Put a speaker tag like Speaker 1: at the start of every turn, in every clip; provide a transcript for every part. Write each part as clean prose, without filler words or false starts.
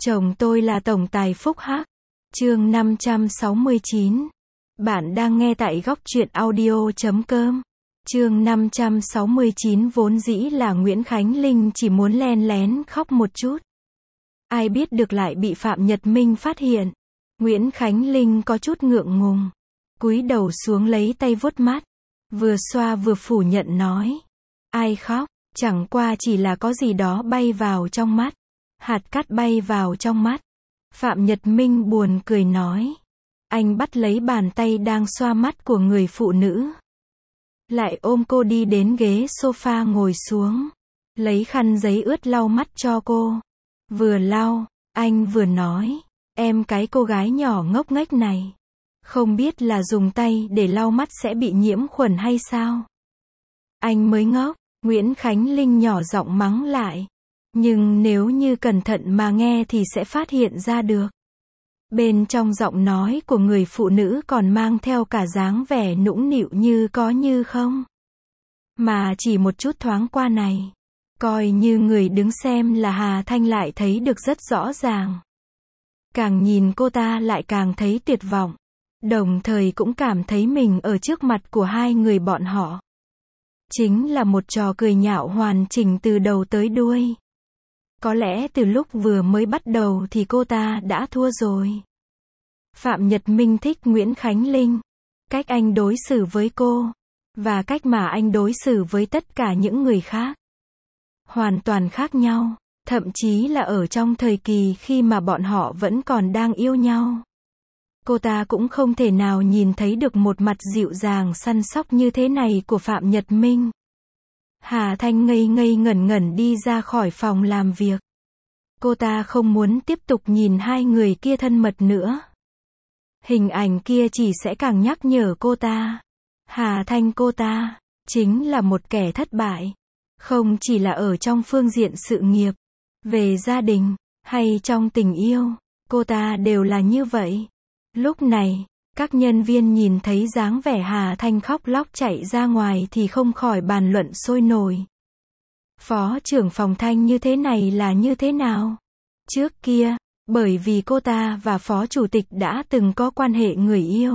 Speaker 1: Chồng tôi là tổng tài phúc hắc. Chương 569. Bạn đang nghe tại góc truyện audio.com. Chương 569 vốn dĩ là Nguyễn Khánh Linh chỉ muốn len lén khóc một chút. Ai biết được lại bị Phạm Nhật Minh phát hiện. Nguyễn Khánh Linh có chút ngượng ngùng. Cúi đầu xuống lấy tay vuốt mắt. Vừa xoa vừa phủ nhận nói. Ai khóc, chẳng qua chỉ là có gì đó bay vào trong mắt. Hạt cát bay vào trong mắt. Phạm Nhật Minh buồn cười nói. Anh bắt lấy bàn tay đang xoa mắt của người phụ nữ. Lại ôm cô đi đến ghế sofa ngồi xuống. Lấy khăn giấy ướt lau mắt cho cô. Vừa lau, anh vừa nói. Em cái cô gái nhỏ ngốc nghếch này. Không biết là dùng tay để lau mắt sẽ bị nhiễm khuẩn hay sao? Anh mới ngốc, Nguyễn Khánh Linh nhỏ giọng mắng lại. Nhưng nếu như cẩn thận mà nghe thì sẽ phát hiện ra được. Bên trong giọng nói của người phụ nữ còn mang theo cả dáng vẻ nũng nịu như có như không. Mà chỉ một chút thoáng qua này, coi như người đứng xem là Hà Thanh lại thấy được rất rõ ràng. Càng nhìn cô ta lại càng thấy tuyệt vọng. Đồng thời cũng cảm thấy mình ở trước mặt của hai người bọn họ. Chính là một trò cười nhạo hoàn chỉnh từ đầu tới đuôi. Có lẽ từ lúc vừa mới bắt đầu thì cô ta đã thua rồi. Phạm Nhật Minh thích Nguyễn Khánh Linh. Cách anh đối xử với cô. Và cách mà anh đối xử với tất cả những người khác. Hoàn toàn khác nhau. Thậm chí là ở trong thời kỳ khi mà bọn họ vẫn còn đang yêu nhau. Cô ta cũng không thể nào nhìn thấy được một mặt dịu dàng săn sóc như thế này của Phạm Nhật Minh. Hà Thanh ngây ngây ngẩn ngẩn đi ra khỏi phòng làm việc. Cô ta không muốn tiếp tục nhìn hai người kia thân mật nữa. Hình ảnh kia chỉ sẽ càng nhắc nhở cô ta. Hà Thanh cô ta, chính là một kẻ thất bại. Không chỉ là ở trong phương diện sự nghiệp, về gia đình, hay trong tình yêu, cô ta đều là như vậy. Lúc này, các nhân viên nhìn thấy dáng vẻ Hà Thanh khóc lóc chạy ra ngoài thì không khỏi bàn luận sôi nổi. Phó trưởng phòng Thanh như thế này là như thế nào? Trước kia, bởi vì cô ta và phó chủ tịch đã từng có quan hệ người yêu.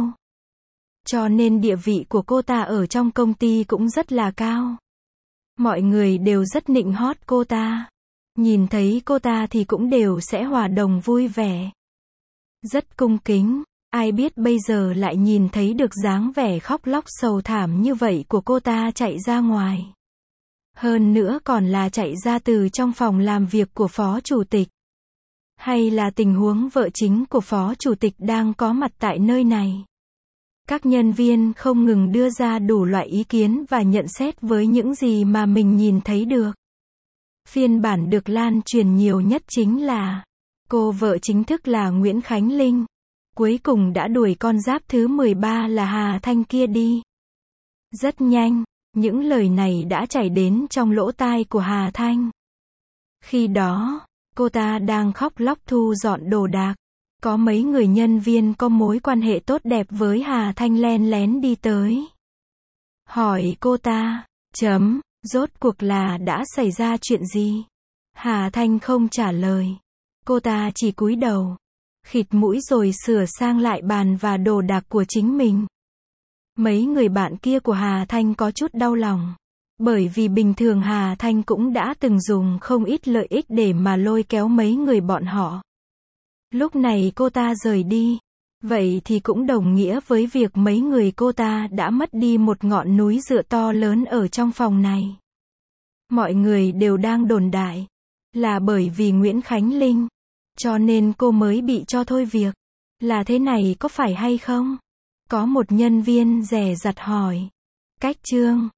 Speaker 1: Cho nên địa vị của cô ta ở trong công ty cũng rất là cao. Mọi người đều rất nịnh hót cô ta. Nhìn thấy cô ta thì cũng đều sẽ hòa đồng vui vẻ. Rất cung kính. Ai biết bây giờ lại nhìn thấy được dáng vẻ khóc lóc sầu thảm như vậy của cô ta chạy ra ngoài. Hơn nữa còn là chạy ra từ trong phòng làm việc của phó chủ tịch. Hay là tình huống vợ chính của phó chủ tịch đang có mặt tại nơi này. Các nhân viên không ngừng đưa ra đủ loại ý kiến và nhận xét với những gì mà mình nhìn thấy được. Phiên bản được lan truyền nhiều nhất chính là cô vợ chính thức là Nguyễn Khánh Linh. Cuối cùng đã đuổi con giáp thứ 13 là Hà Thanh kia đi. Rất nhanh, những lời này đã chảy đến trong lỗ tai của Hà Thanh. Khi đó, cô ta đang khóc lóc thu dọn đồ đạc. Có mấy người nhân viên có mối quan hệ tốt đẹp với Hà Thanh len lén đi tới. Hỏi cô ta, rốt cuộc là đã xảy ra chuyện gì? Hà Thanh không trả lời. Cô ta chỉ cúi đầu. Khịt mũi rồi sửa sang lại bàn và đồ đạc của chính mình. Mấy người bạn kia của Hà Thanh có chút đau lòng. Bởi vì bình thường Hà Thanh cũng đã từng dùng không ít lợi ích để mà lôi kéo mấy người bọn họ. Lúc này cô ta rời đi. Vậy thì cũng đồng nghĩa với việc mấy người cô ta đã mất đi một ngọn núi dựa to lớn ở trong phòng này. Mọi người đều đang đồn đại. Là bởi vì Nguyễn Khánh Linh. Cho nên cô mới bị cho thôi việc. Là thế này có phải hay không? Có một nhân viên dè dặt hỏi. Cách Trương,